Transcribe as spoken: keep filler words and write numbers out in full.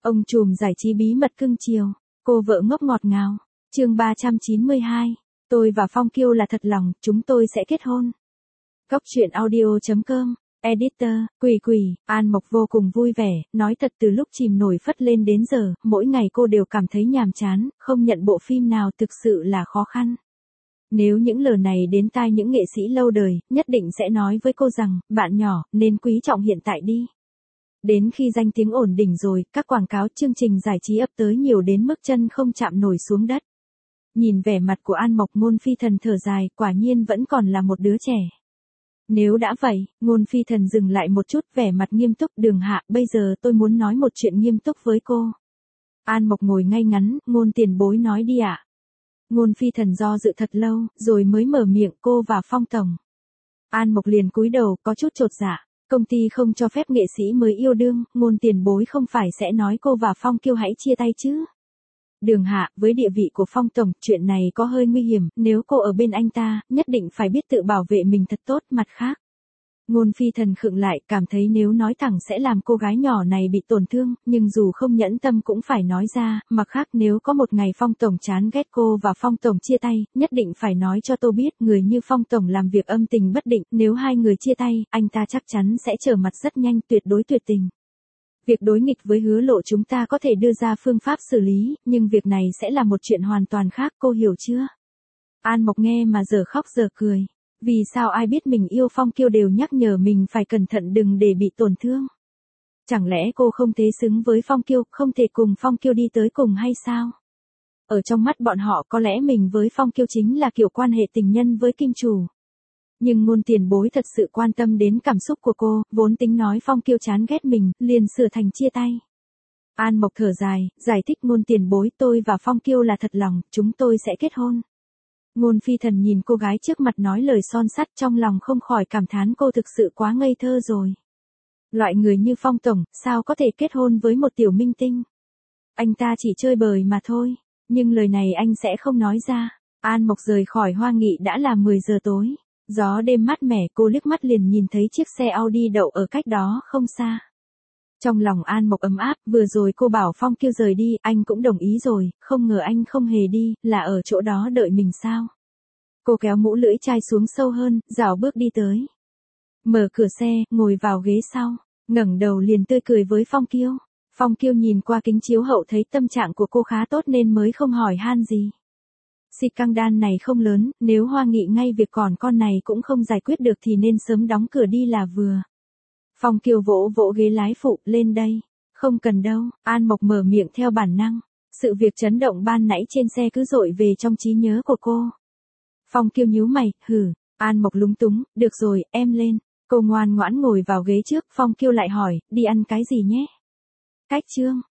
Ông trùm giải trí bí mật cưng chiều, cô vợ ngốc ngọt ngào. Chương ba trăm chín mươi hai. Tôi và Phong Kiêu là thật lòng, chúng tôi sẽ kết hôn. Góc truyện audio chấm com. Editor, Quỷ Quỷ, An Mộc vô cùng vui vẻ, nói thật từ lúc chìm nổi phất lên đến giờ, mỗi ngày cô đều cảm thấy nhàm chán, không nhận bộ phim nào thực sự là khó khăn. Nếu những lời này đến tai những nghệ sĩ lâu đời, nhất định sẽ nói với cô rằng, bạn nhỏ, nên quý trọng hiện tại đi. Đến khi danh tiếng ổn định rồi, các quảng cáo chương trình giải trí ập tới nhiều đến mức chân không chạm nổi xuống đất. Nhìn vẻ mặt của An Mộc, Ngôn Phi Thần thở dài, quả nhiên vẫn còn là một đứa trẻ. Nếu đã vậy, Ngôn Phi Thần dừng lại một chút, vẻ mặt nghiêm túc, Đường Hạ, bây giờ tôi muốn nói một chuyện nghiêm túc với cô. An Mộc ngồi ngay ngắn, Ngôn tiền bối nói đi ạ. Ngôn Phi Thần do dự thật lâu, rồi mới mở miệng, cô và Phong tổng. An Mộc liền cúi đầu, có chút chột dạ. Công ty không cho phép nghệ sĩ mới yêu đương, Ngôn tiền bối không phải sẽ nói cô và Phong Kiêu hãy chia tay chứ. Đường Hạ, với địa vị của Phong tổng, chuyện này có hơi nguy hiểm, nếu cô ở bên anh ta, nhất định phải biết tự bảo vệ mình thật tốt, mặt khác. Ngôn Phi Thần khựng lại, cảm thấy nếu nói thẳng sẽ làm cô gái nhỏ này bị tổn thương, nhưng dù không nhẫn tâm cũng phải nói ra, mặt khác nếu có một ngày Phong tổng chán ghét cô và Phong tổng chia tay, nhất định phải nói cho tôi biết, người như Phong tổng làm việc âm tình bất định, nếu hai người chia tay, anh ta chắc chắn sẽ trở mặt rất nhanh, tuyệt đối tuyệt tình. Việc đối nghịch với Hứa Lộ chúng ta có thể đưa ra phương pháp xử lý, nhưng việc này sẽ là một chuyện hoàn toàn khác, cô hiểu chưa? An Mộc nghe mà giờ khóc giờ cười. Vì sao ai biết mình yêu Phong Kiêu đều nhắc nhở mình phải cẩn thận đừng để bị tổn thương? Chẳng lẽ cô không thế xứng với Phong Kiêu, không thể cùng Phong Kiêu đi tới cùng hay sao? Ở trong mắt bọn họ có lẽ mình với Phong Kiêu chính là kiểu quan hệ tình nhân với kinh chủ. Nhưng Ngôn tiền bối thật sự quan tâm đến cảm xúc của cô, vốn tính nói Phong Kiêu chán ghét mình, liền sửa thành chia tay. An Mộc thở dài, giải thích, Ngôn tiền bối, tôi và Phong Kiêu là thật lòng, chúng tôi sẽ kết hôn. Ngôn Phi Thần nhìn cô gái trước mặt nói lời son sắt, trong lòng không khỏi cảm thán cô thực sự quá ngây thơ rồi. Loại người như Phong tổng, sao có thể kết hôn với một tiểu minh tinh? Anh ta chỉ chơi bời mà thôi, nhưng lời này anh sẽ không nói ra. An Mộc rời khỏi Hoa Nghị đã là mười giờ tối. Gió đêm mát mẻ, cô liếc mắt liền nhìn thấy chiếc xe Audi đậu ở cách đó không xa. Trong lòng An Mộc ấm áp, vừa rồi cô bảo Phong Kiêu rời đi, anh cũng đồng ý rồi, không ngờ anh không hề đi, là ở chỗ đó đợi mình sao? Cô kéo mũ lưỡi chai xuống sâu hơn, rảo bước đi tới. Mở cửa xe, ngồi vào ghế sau, ngẩng đầu liền tươi cười với Phong Kiêu. Phong Kiêu nhìn qua kính chiếu hậu thấy tâm trạng của cô khá tốt nên mới không hỏi han gì. Xì căng đan này không lớn, nếu Hoa Nghị ngay việc còn con này cũng không giải quyết được thì nên sớm đóng cửa đi là vừa. Phong Kiêu vỗ vỗ ghế lái phụ, lên đây. Không cần đâu, An Mộc mở miệng theo bản năng. Sự việc chấn động ban nãy trên xe cứ dội về trong trí nhớ của cô. Phong Kiêu nhíu mày, hử, An Mộc lúng túng, được rồi, em lên. Cô ngoan ngoãn ngồi vào ghế trước, Phong Kiêu lại hỏi, đi ăn cái gì nhé? Cách chương.